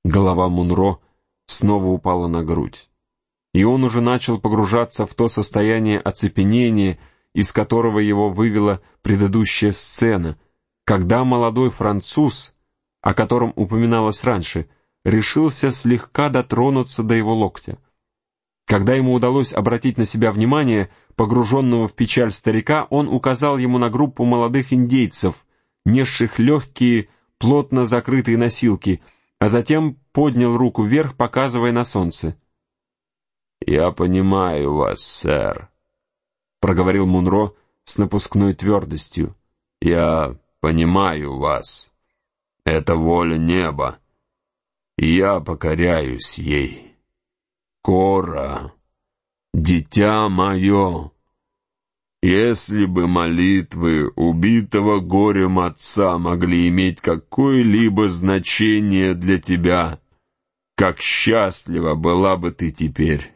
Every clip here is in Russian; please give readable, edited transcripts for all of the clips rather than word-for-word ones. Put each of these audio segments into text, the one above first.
Голова Мунро снова упала на грудь, и он уже начал погружаться в то состояние оцепенения, из которого его вывела предыдущая сцена, когда молодой француз, о котором упоминалось раньше, решился слегка дотронуться до его локтя. Когда ему удалось обратить на себя внимание погруженного в печаль старика, он указал ему на группу молодых индейцев, несших легкие, плотно закрытые носилки, а затем поднял руку вверх, показывая на солнце. «Я понимаю вас, сэр», — проговорил Мунро с напускной твердостью. «Я понимаю вас. Это воля неба, и я покоряюсь ей. Кора, дитя мое, если бы молитвы убитого горем отца могли иметь какое-либо значение для тебя, как счастлива была бы ты теперь.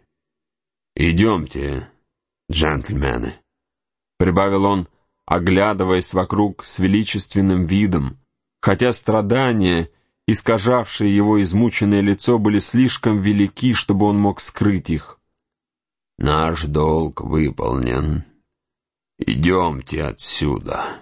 Идемте, джентльмены», — прибавил он, оглядываясь вокруг с величественным видом, хотя страдания, искажавшие его измученное лицо, были слишком велики, чтобы он мог скрыть их. «Наш долг выполнен. Идемте отсюда».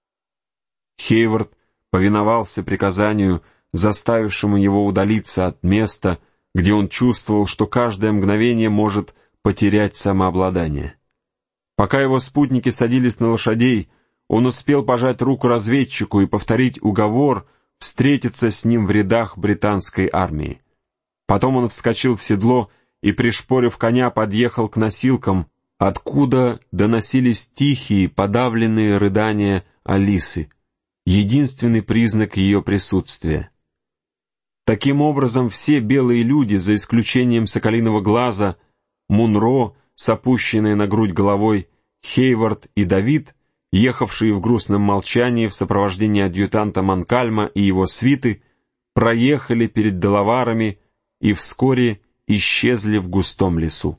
Хейвард повиновался приказанию, заставившему его удалиться от места, где он чувствовал, что каждое мгновение может потерять самообладание. Пока его спутники садились на лошадей, он успел пожать руку разведчику и повторить уговор встретиться с ним в рядах британской армии. Потом он вскочил в седло и, пришпорив коня, подъехал к носилкам, откуда доносились тихие, подавленные рыдания Алисы, единственный признак ее присутствия. Таким образом, все белые люди, за исключением Соколиного глаза, Мунро с опущенной на грудь головой, Хейвард и Давид, ехавшие в грустном молчании в сопровождении адъютанта Монкальма и его свиты, проехали перед Делаварами и вскоре исчезли в густом лесу.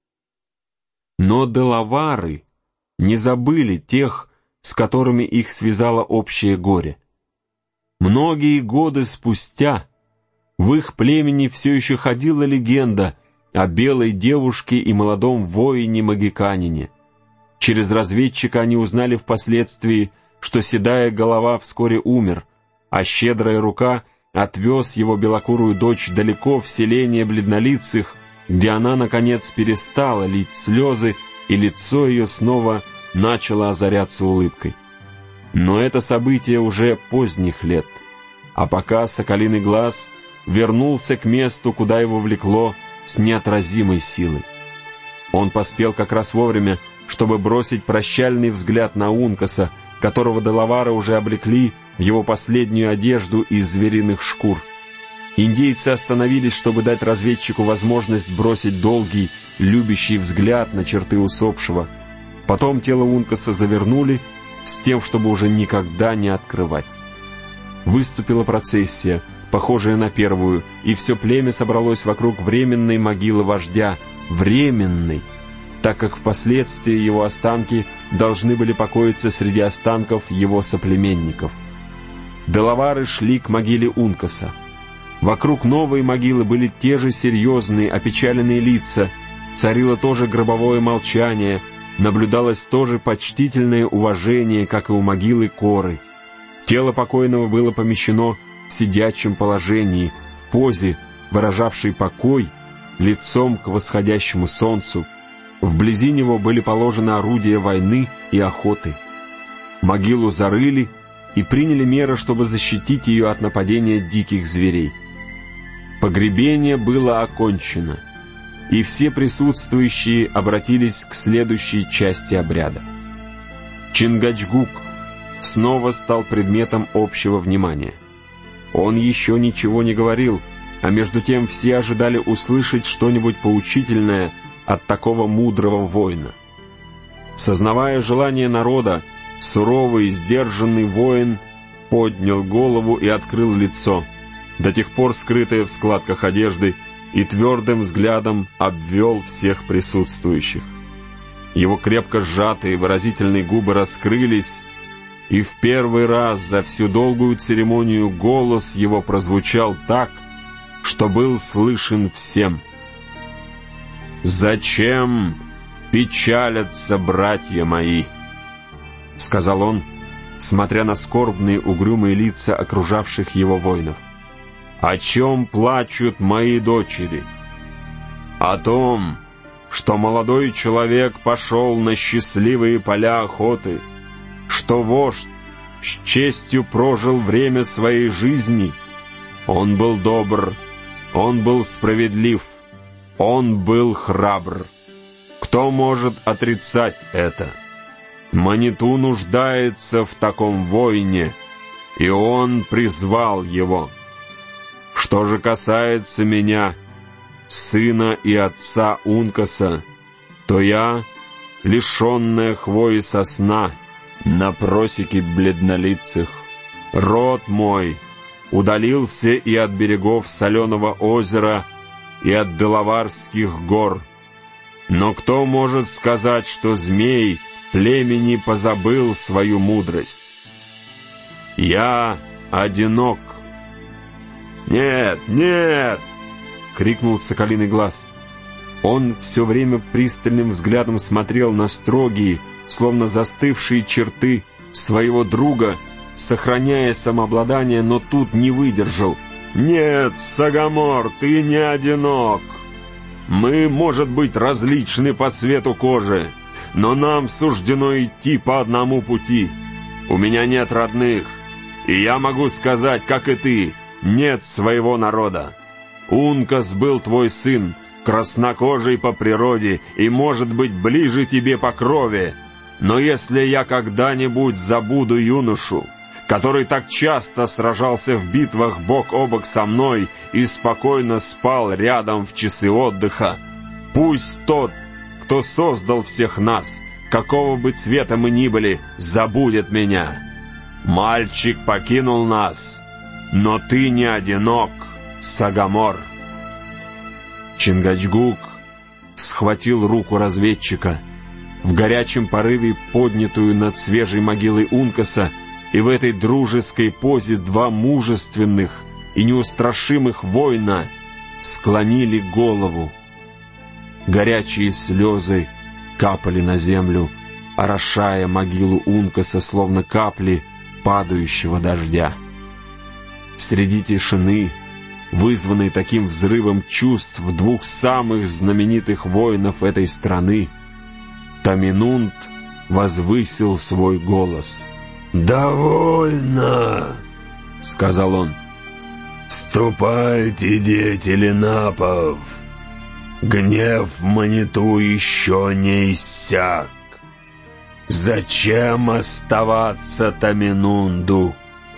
Но Делавары не забыли тех, с которыми их связало общее горе. Многие годы спустя в их племени все еще ходила легенда о белой девушке и молодом воине-магиканине. Через разведчика они узнали впоследствии, что седая голова вскоре умер, а щедрая рука отвез его белокурую дочь далеко в селение бледнолицых, где она, наконец, перестала лить слезы, и лицо ее снова начало озаряться улыбкой. Но это событие уже поздних лет, а пока Соколиный глаз вернулся к месту, куда его влекло с неотразимой силой. Он поспел как раз вовремя, чтобы бросить прощальный взгляд на Ункаса, которого Делавары уже облекли в его последнюю одежду из звериных шкур. Индейцы остановились, чтобы дать разведчику возможность бросить долгий, любящий взгляд на черты усопшего. Потом тело Ункаса завернули, с тем, чтобы уже никогда не открывать. Выступила процессия, похожая на первую, и все племя собралось вокруг временной могилы вождя, временной, так как впоследствии его останки должны были покоиться среди останков его соплеменников. Делавары шли к могиле Ункаса. Вокруг новой могилы были те же серьезные, опечаленные лица, царило тоже гробовое молчание, наблюдалось тоже почтительное уважение, как и у могилы Коры. Тело покойного было помещено в сидячем положении, в позе, выражавшей покой, лицом к восходящему солнцу. Вблизи него были положены орудия войны и охоты. Могилу зарыли и приняли меры, чтобы защитить ее от нападения диких зверей. Погребение было окончено, и все присутствующие обратились к следующей части обряда. Чингачгук снова стал предметом общего внимания. Он еще ничего не говорил, а между тем все ожидали услышать что-нибудь поучительное от такого мудрого воина. Сознавая желание народа, суровый и сдержанный воин поднял голову и открыл лицо, до тех пор скрытое в складках одежды, и твердым взглядом обвел всех присутствующих. Его крепко сжатые выразительные губы раскрылись, и в первый раз за всю долгую церемонию голос его прозвучал так, что был слышен всем. «Зачем печалятся братья мои?» — сказал он, смотря на скорбные угрюмые лица окружавших его воинов. «О чем плачут мои дочери? О том, что молодой человек пошел на счастливые поля охоты, что вождь с честью прожил время своей жизни. Он был добр, он был справедлив, он был храбр. Кто может отрицать это? Маниту нуждается в таком воине, и он призвал его. Что же касается меня, сына и отца Ункаса, то я, лишенная хвои сосна, на просеке бледнолицых, род мой удалился и от берегов соленого озера, и от Делаварских гор. Но кто может сказать, что змей племени позабыл свою мудрость? Я одинок. «Нет, нет!» — крикнул Соколиный Глаз. Он все время пристальным взглядом смотрел на строгие, словно застывшие черты своего друга, сохраняя самообладание, но тут не выдержал. «Нет, Сагамор, ты не одинок. Мы, может быть, различны по цвету кожи, но нам суждено идти по одному пути. У меня нет родных, и я могу сказать, как и ты, нет своего народа. Ункас был твой сын, краснокожий по природе и, может быть, ближе тебе по крови. Но если я когда-нибудь забуду юношу, который так часто сражался в битвах бок о бок со мной и спокойно спал рядом в часы отдыха, пусть тот, кто создал всех нас, какого бы цвета мы ни были, забудет меня. Мальчик покинул нас, но ты не одинок, Сагамор». Чингачгук схватил руку разведчика, в горячем порыве поднятую над свежей могилой Ункаса, и в этой дружеской позе два мужественных и неустрашимых воина склонили голову. Горячие слезы капали на землю, орошая могилу Ункаса, словно капли падающего дождя. Среди тишины, вызванной таким взрывом чувств двух самых знаменитых воинов этой страны, Таминунд возвысил свой голос. «Довольно!» — сказал он. «Ступайте, дети Ленапов! Гнев Маниту еще не иссяк. Зачем оставаться Таминунду?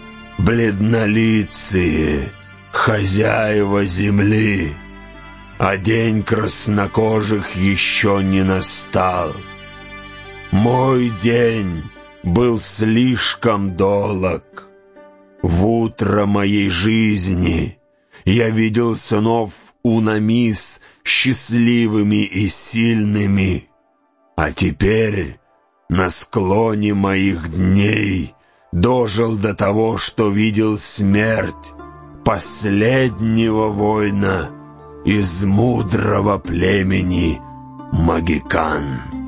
Бледнолицые, хозяева земли, а день краснокожих еще не настал. Мой день был слишком долг. В утро моей жизни я видел сынов Унамис счастливыми и сильными, а теперь на склоне моих дней дожил до того, что видел смерть последнего воина из мудрого племени Магикан».